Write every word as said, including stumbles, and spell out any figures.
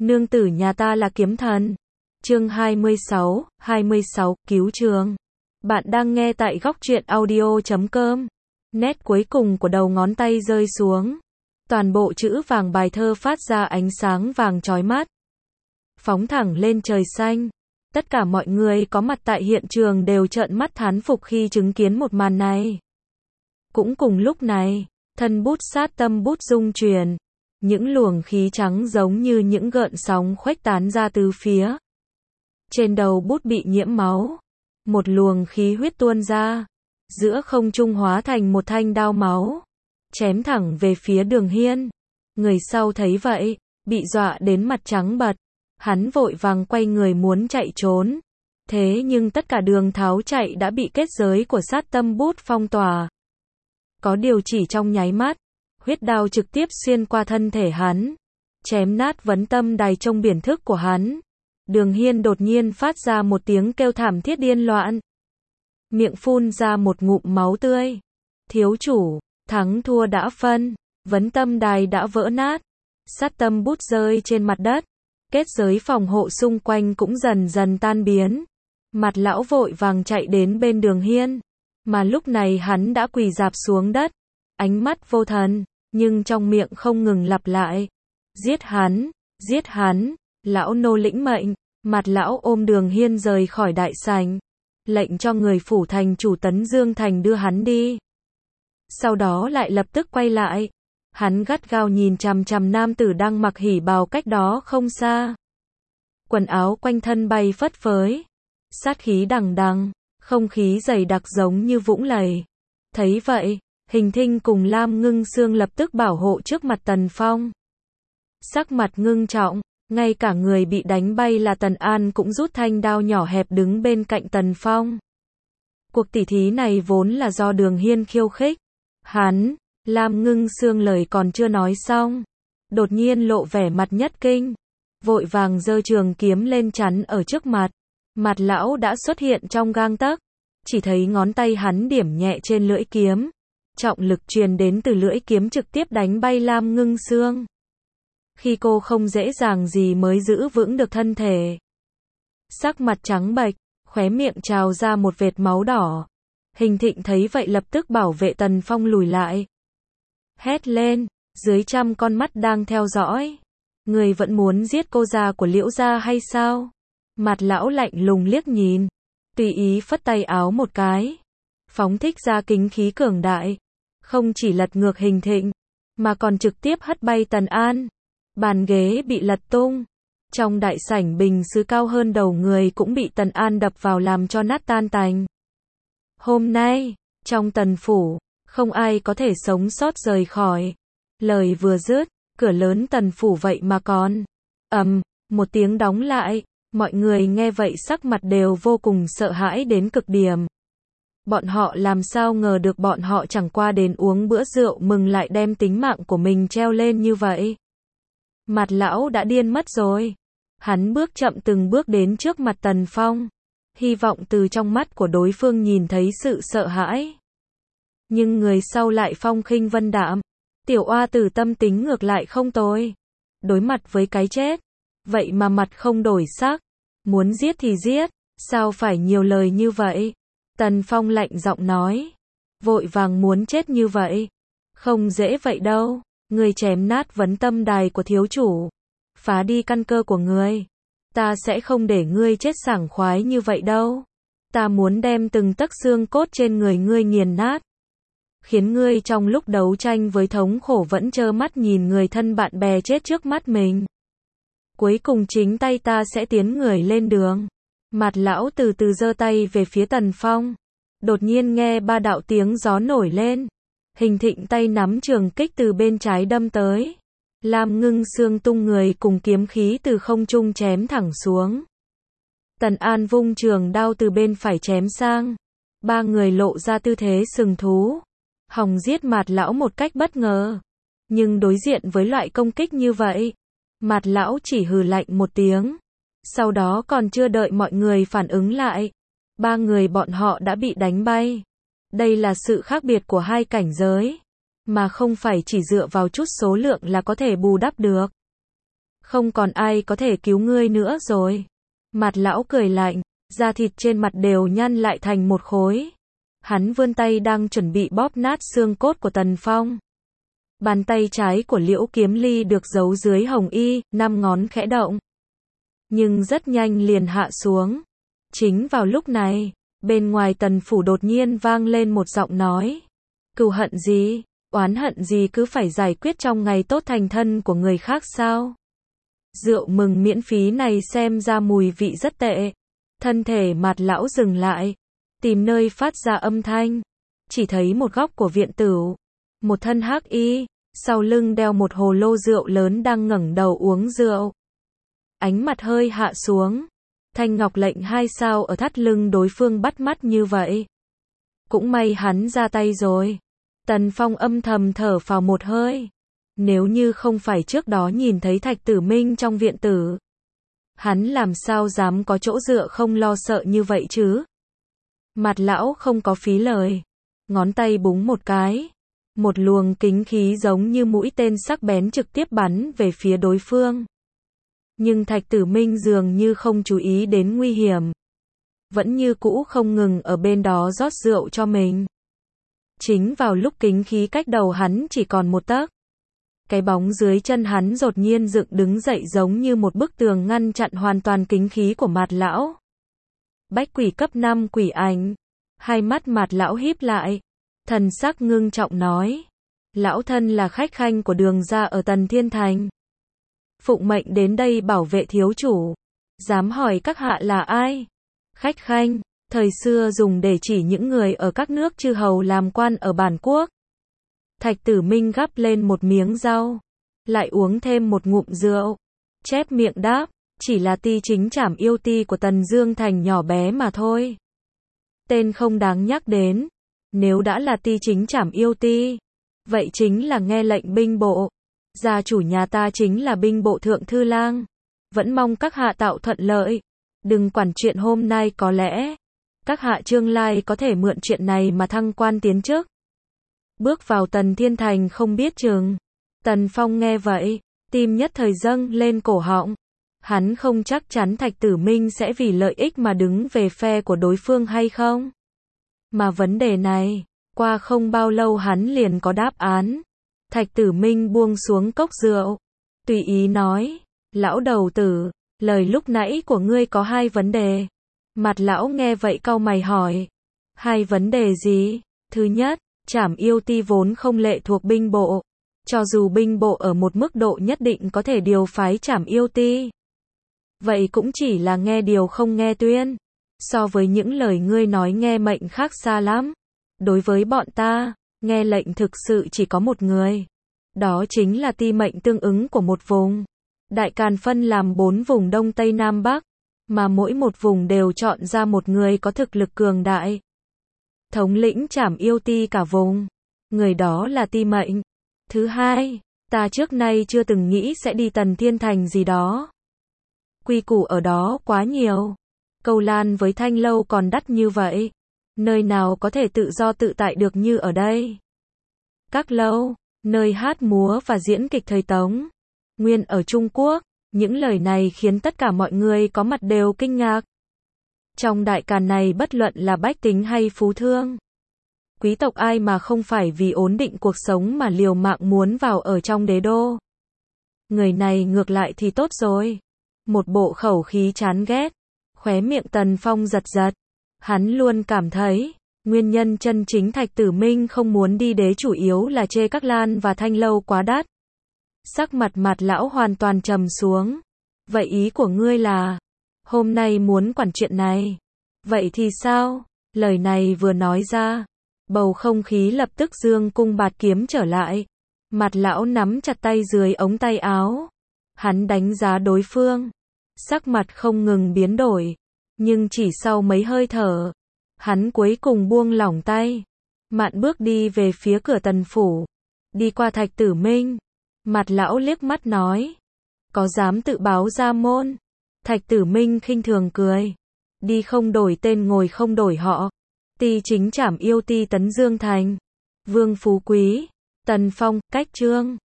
Nương tử nhà ta là kiếm thần. Chương hai mươi sáu, hai mươi sáu, cứu trường. Bạn đang nghe tại góc truyện audio chấm com. Nét cuối cùng của đầu ngón tay rơi xuống. Toàn bộ chữ vàng bài thơ phát ra ánh sáng vàng chói mắt. Phóng thẳng lên trời xanh. Tất cả mọi người có mặt tại hiện trường đều trợn mắt thán phục khi chứng kiến một màn này. Cũng cùng lúc này, thân bút sát tâm bút rung chuyển. Những luồng khí trắng giống như những gợn sóng khuếch tán ra từ phía. Trên đầu bút bị nhiễm máu. Một luồng khí huyết tuôn ra. Giữa không trung hóa thành một thanh đao máu. Chém thẳng về phía Đường Hiên. Người sau thấy vậy, bị dọa đến mặt trắng bật. Hắn vội vàng quay người muốn chạy trốn. Thế nhưng tất cả đường tháo chạy đã bị kết giới của sát tâm bút phong tỏa. Có điều chỉ trong nháy mắt, huyết đao trực tiếp xuyên qua thân thể hắn, chém nát vấn tâm đài trong biển thức của hắn. Đường Hiên đột nhiên phát ra một tiếng kêu thảm thiết điên loạn. Miệng phun ra một ngụm máu tươi. Thiếu chủ, thắng thua đã phân, vấn tâm đài đã vỡ nát. Sát tâm bút rơi trên mặt đất. Kết giới phòng hộ xung quanh cũng dần dần tan biến. Mặt lão vội vàng chạy đến bên Đường Hiên. Mà lúc này hắn đã quỳ rạp xuống đất. Ánh mắt vô thần, nhưng trong miệng không ngừng lặp lại. Giết hắn, giết hắn, lão nô lĩnh mệnh. Mặt lão ôm Đường Hiên rời khỏi đại sảnh. Lệnh cho người phủ thành chủ Tấn Dương Thành đưa hắn đi. Sau đó lại lập tức quay lại. Hắn gắt gao nhìn chằm chằm nam tử đang mặc hỉ bào cách đó không xa. Quần áo quanh thân bay phất phới. Sát khí đằng đằng, không khí dày đặc giống như vũng lầy. Thấy vậy, Hình Thinh cùng Lam Ngưng Sương lập tức bảo hộ trước mặt Tần Phong. Sắc mặt ngưng trọng, ngay cả người bị đánh bay là Tần An cũng rút thanh đao nhỏ hẹp đứng bên cạnh Tần Phong. Cuộc tỉ thí này vốn là do Đường Hiên khiêu khích. Hắn, Lam Ngưng Sương lời còn chưa nói xong, đột nhiên lộ vẻ mặt nhất kinh, vội vàng giơ trường kiếm lên chắn ở trước mặt. Mặt lão đã xuất hiện trong gang tấc, chỉ thấy ngón tay hắn điểm nhẹ trên lưỡi kiếm. Trọng lực truyền đến từ lưỡi kiếm trực tiếp đánh bay Lam Ngưng Sương. Khi cô không dễ dàng gì mới giữ vững được thân thể. Sắc mặt trắng bệch, khóe miệng trào ra một vệt máu đỏ. Hình Thịnh thấy vậy lập tức bảo vệ Tần Phong lùi lại. Hét lên, dưới trăm con mắt đang theo dõi. Người vẫn muốn giết cô già của Liễu gia hay sao? Mặt lão lạnh lùng liếc nhìn, tùy ý phất tay áo một cái. Phóng thích ra kính khí cường đại. Không chỉ lật ngược Hình Thịnh, mà còn trực tiếp hất bay Tần An. Bàn ghế bị lật tung. Trong đại sảnh bình sứ cao hơn đầu người cũng bị Tần An đập vào làm cho nát tan tành. Hôm nay, trong Tần phủ, không ai có thể sống sót rời khỏi. Lời vừa dứt, cửa lớn Tần phủ vậy mà còn ầm, một tiếng đóng lại. Mọi người nghe vậy sắc mặt đều vô cùng sợ hãi đến cực điểm. Bọn họ làm sao ngờ được bọn họ chẳng qua đến uống bữa rượu mừng lại đem tính mạng của mình treo lên như vậy. Mặt lão đã điên mất rồi. Hắn bước chậm từng bước đến trước mặt Tần Phong. Hy vọng từ trong mắt của đối phương nhìn thấy sự sợ hãi. Nhưng người sau lại phong khinh vân đạm. Tiểu oa tử tâm tính ngược lại không tồi. Đối mặt với cái chết. Vậy mà mặt không đổi sắc. Muốn giết thì giết. Sao phải nhiều lời như vậy? Tần Phong lạnh giọng nói. Vội vàng muốn chết như vậy. Không dễ vậy đâu. Người chém nát vấn tâm đài của thiếu chủ. Phá đi căn cơ của người. Ta sẽ không để ngươi chết sảng khoái như vậy đâu. Ta muốn đem từng tấc xương cốt trên người ngươi nghiền nát. Khiến ngươi trong lúc đấu tranh với thống khổ vẫn trơ mắt nhìn người thân bạn bè chết trước mắt mình. Cuối cùng chính tay ta sẽ tiến người lên đường. Mặt lão từ từ giơ tay về phía Tần Phong. Đột nhiên nghe ba đạo tiếng gió nổi lên. Hình Thịnh tay nắm trường kích từ bên trái đâm tới. Lam Ngưng Sương tung người cùng kiếm khí từ không trung chém thẳng xuống. Tần An vung trường đao từ bên phải chém sang. Ba người lộ ra tư thế sừng thú. Hòng giết Mạt lão một cách bất ngờ. Nhưng đối diện với loại công kích như vậy, Mạt lão chỉ hừ lạnh một tiếng. Sau đó còn chưa đợi mọi người phản ứng lại, ba người bọn họ đã bị đánh bay. Đây là sự khác biệt của hai cảnh giới, mà không phải chỉ dựa vào chút số lượng là có thể bù đắp được. Không còn ai có thể cứu ngươi nữa rồi. Mạt lão cười lạnh, da thịt trên mặt đều nhăn lại thành một khối. Hắn vươn tay đang chuẩn bị bóp nát xương cốt của Tần Phong. Bàn tay trái của Liễu Kiếm Ly được giấu dưới hồng y, năm ngón khẽ động. Nhưng rất nhanh liền hạ xuống. Chính vào lúc này, bên ngoài Tần phủ đột nhiên vang lên một giọng nói. Cừu hận gì, oán hận gì cứ phải giải quyết trong ngày tốt thành thân của người khác sao? Rượu mừng miễn phí này xem ra mùi vị rất tệ. Thân thể Mạt lão dừng lại, tìm nơi phát ra âm thanh. Chỉ thấy một góc của viện tử, một thân hắc y, sau lưng đeo một hồ lô rượu lớn đang ngẩng đầu uống rượu. Ánh mặt hơi hạ xuống, thanh ngọc lệnh hai sao ở thắt lưng đối phương bắt mắt như vậy. Cũng may hắn ra tay rồi. Tần Phong âm thầm thở phào một hơi. Nếu như không phải trước đó nhìn thấy Thạch Tử Minh trong viện tử, hắn làm sao dám có chỗ dựa không lo sợ như vậy chứ? Mạt lão không có phí lời, ngón tay búng một cái, một luồng kính khí giống như mũi tên sắc bén trực tiếp bắn về phía đối phương. Nhưng Thạch Tử Minh dường như không chú ý đến nguy hiểm, vẫn như cũ không ngừng ở bên đó rót rượu cho mình. Chính vào lúc kính khí cách đầu hắn chỉ còn một tấc, cái bóng dưới chân hắn đột nhiên dựng đứng dậy giống như một bức tường ngăn chặn hoàn toàn kính khí của Mạt lão. Bách quỷ cấp năm quỷ ảnh. Hai mắt Mạt lão híp lại, thần sắc ngưng trọng nói: lão thân là khách khanh của Đường gia ở Tần Thiên Thành, phụng mệnh đến đây bảo vệ thiếu chủ. Dám hỏi các hạ là ai? Khách khanh, thời xưa dùng để chỉ những người ở các nước chư hầu làm quan ở bản quốc. Thạch Tử Minh gắp lên một miếng rau, lại uống thêm một ngụm rượu, chép miệng đáp, chỉ là ti chính trảm yêu ti của Tần Dương Thành nhỏ bé mà thôi. Tên không đáng nhắc đến. Nếu đã là ti chính trảm yêu ti, vậy chính là nghe lệnh binh bộ. Gia chủ nhà ta chính là binh bộ thượng thư lang. Vẫn mong các hạ tạo thuận lợi. Đừng quản chuyện hôm nay, có lẽ các hạ tương lai có thể mượn chuyện này mà thăng quan tiến chức. Bước vào Tần Thiên Thành không biết chừng. Tần Phong nghe vậy, tim nhất thời dâng lên cổ họng. Hắn không chắc chắn Thạch Tử Minh sẽ vì lợi ích mà đứng về phe của đối phương hay không. Mà vấn đề này, qua không bao lâu hắn liền có đáp án. Thạch Tử Minh buông xuống cốc rượu, tùy ý nói: lão đầu tử, lời lúc nãy của ngươi có hai vấn đề. Mạt lão nghe vậy cau mày hỏi: hai vấn đề gì? Thứ nhất, trảm yêu ti vốn không lệ thuộc binh bộ. Cho dù binh bộ ở một mức độ nhất định có thể điều phái trảm yêu ti, vậy cũng chỉ là nghe điều không nghe tuyên. So với những lời ngươi nói nghe mệnh khác xa lắm. Đối với bọn ta, nghe lệnh thực sự chỉ có một người. Đó chính là ti mệnh tương ứng của một vùng. Đại Càn phân làm bốn vùng Đông Tây Nam Bắc, mà mỗi một vùng đều chọn ra một người có thực lực cường đại, thống lĩnh trảm yêu ti cả vùng. Người đó là ti mệnh. Thứ hai, ta trước nay chưa từng nghĩ sẽ đi Tần Thiên Thành gì đó. Quy củ ở đó quá nhiều. Câu lan với thanh lâu còn đắt như vậy. Nơi nào có thể tự do tự tại được như ở đây. Các lâu, nơi hát múa và diễn kịch thời Tống, Nguyên ở Trung Quốc. Những lời này khiến tất cả mọi người có mặt đều kinh ngạc. Trong Đại Càn này bất luận là bách tính hay phú thương, quý tộc ai mà không phải vì ổn định cuộc sống mà liều mạng muốn vào ở trong đế đô. Người này ngược lại thì tốt rồi. Một bộ khẩu khí chán ghét. Khóe miệng Tần Phong giật giật. Hắn luôn cảm thấy, nguyên nhân chân chính Thạch Tử Minh không muốn đi đế chủ yếu là chê các lan và thanh lâu quá đắt. Sắc mặt Mạt lão hoàn toàn trầm xuống. Vậy ý của ngươi là, hôm nay muốn quản chuyện này. Vậy thì sao? Lời này vừa nói ra, bầu không khí lập tức dương cung bạt kiếm trở lại. Mạt lão nắm chặt tay dưới ống tay áo. Hắn đánh giá đối phương. Sắc mặt không ngừng biến đổi. Nhưng chỉ sau mấy hơi thở, hắn cuối cùng buông lỏng tay. Mạn bước đi về phía cửa Tần phủ. Đi qua Thạch Tử Minh. Mạt lão liếc mắt nói: có dám tự báo ra môn? Thạch Tử Minh khinh thường cười: đi không đổi tên ngồi không đổi họ. Ti chính trảm yêu ti Tấn Dương Thành. Vương Phú Quý. Tần Phong, cách chương.